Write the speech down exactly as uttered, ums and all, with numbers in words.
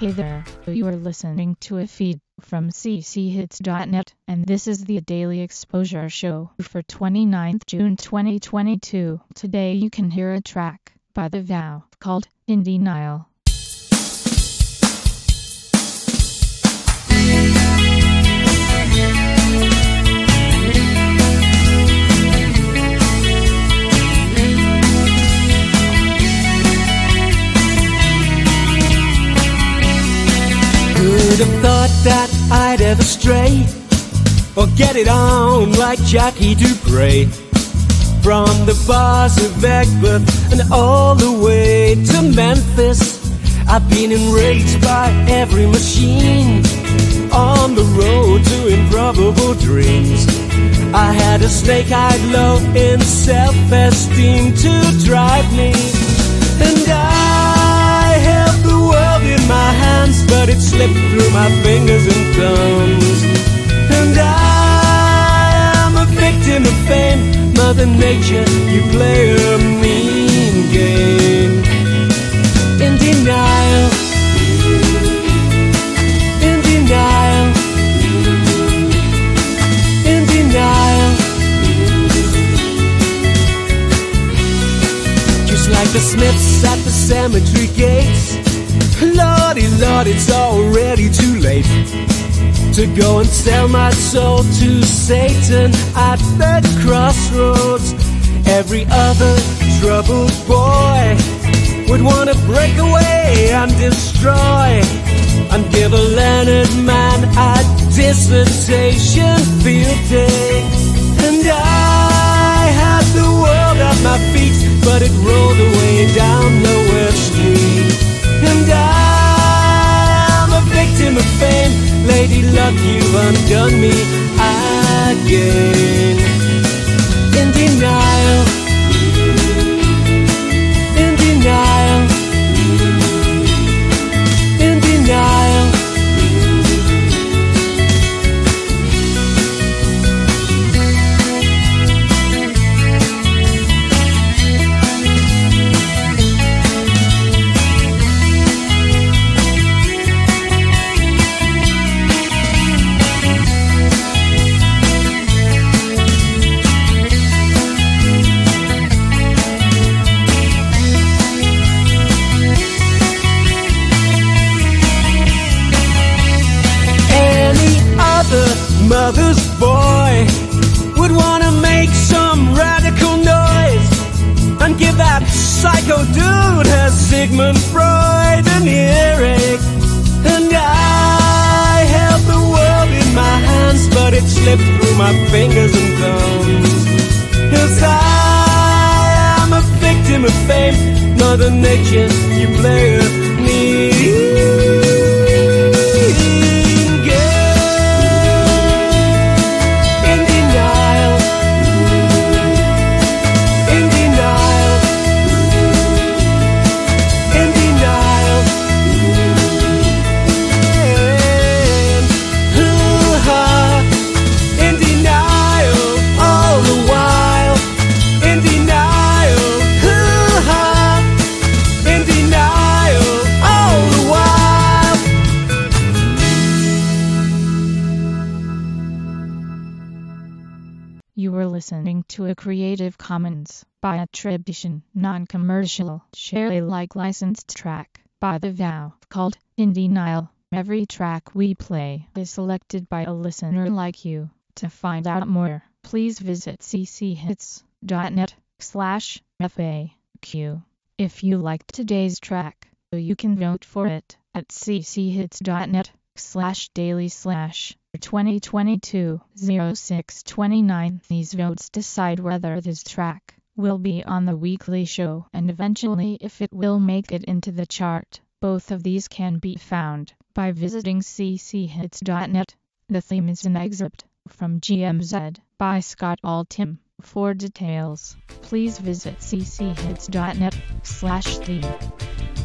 Hey there, you are listening to a feed from c c hits dot net, and this is the Daily Exposure Show for twenty-ninth of June twenty twenty-two. Today you can hear a track by The Vow called In Denial. Who'd have thought that I'd ever stray or get it on like Jackie Dupre, from the bars of Egbert and all the way to Memphis. I've been enraged by every machine on the road to improbable dreams. I had a snake-eyed low in self-esteem to drive me, and I held the world in my hands, but it slipped through my fingers and thumbs. And I am a victim of fame. Mother Nature, you play a mean game. In denial, in denial, in denial. Just like the Smiths at the cemetery gates, Lordy, Lord, it's already too late to go and sell my soul to Satan at the crossroads. Every other troubled boy would want to break away and destroy, and give a learned man a dissertation field day. And I had the world at my feet, but it rolled away down Lower Street. And I am a victim of fame. Lady luck, you've undone me again. In denial, in denial, in denial. Mother's boy would want to make some radical noise and give that psycho dude, her Sigmund Freud, an earache. And I held the world in my hands, but it slipped through my fingers and thumbs. 'Cause I am a victim of fame. Mother Nature, you play a mean You were listening to a Creative Commons by attribution, non-commercial, share Alike licensed track by The Vow called In Denial. Every track we play is selected by a listener like you. To find out more, please visit c c hits dot net slash F A Q. If you liked today's track, you can vote for it at c c hits dot net slash daily slash twenty twenty-two oh six twenty-nine. These votes decide whether this track will be on the weekly show and eventually if it will make it into the chart. Both of these can be found by visiting c c hits dot net. The theme is an excerpt from G M Z by Scott Altham. For details, please visit c c hits dot net slash theme.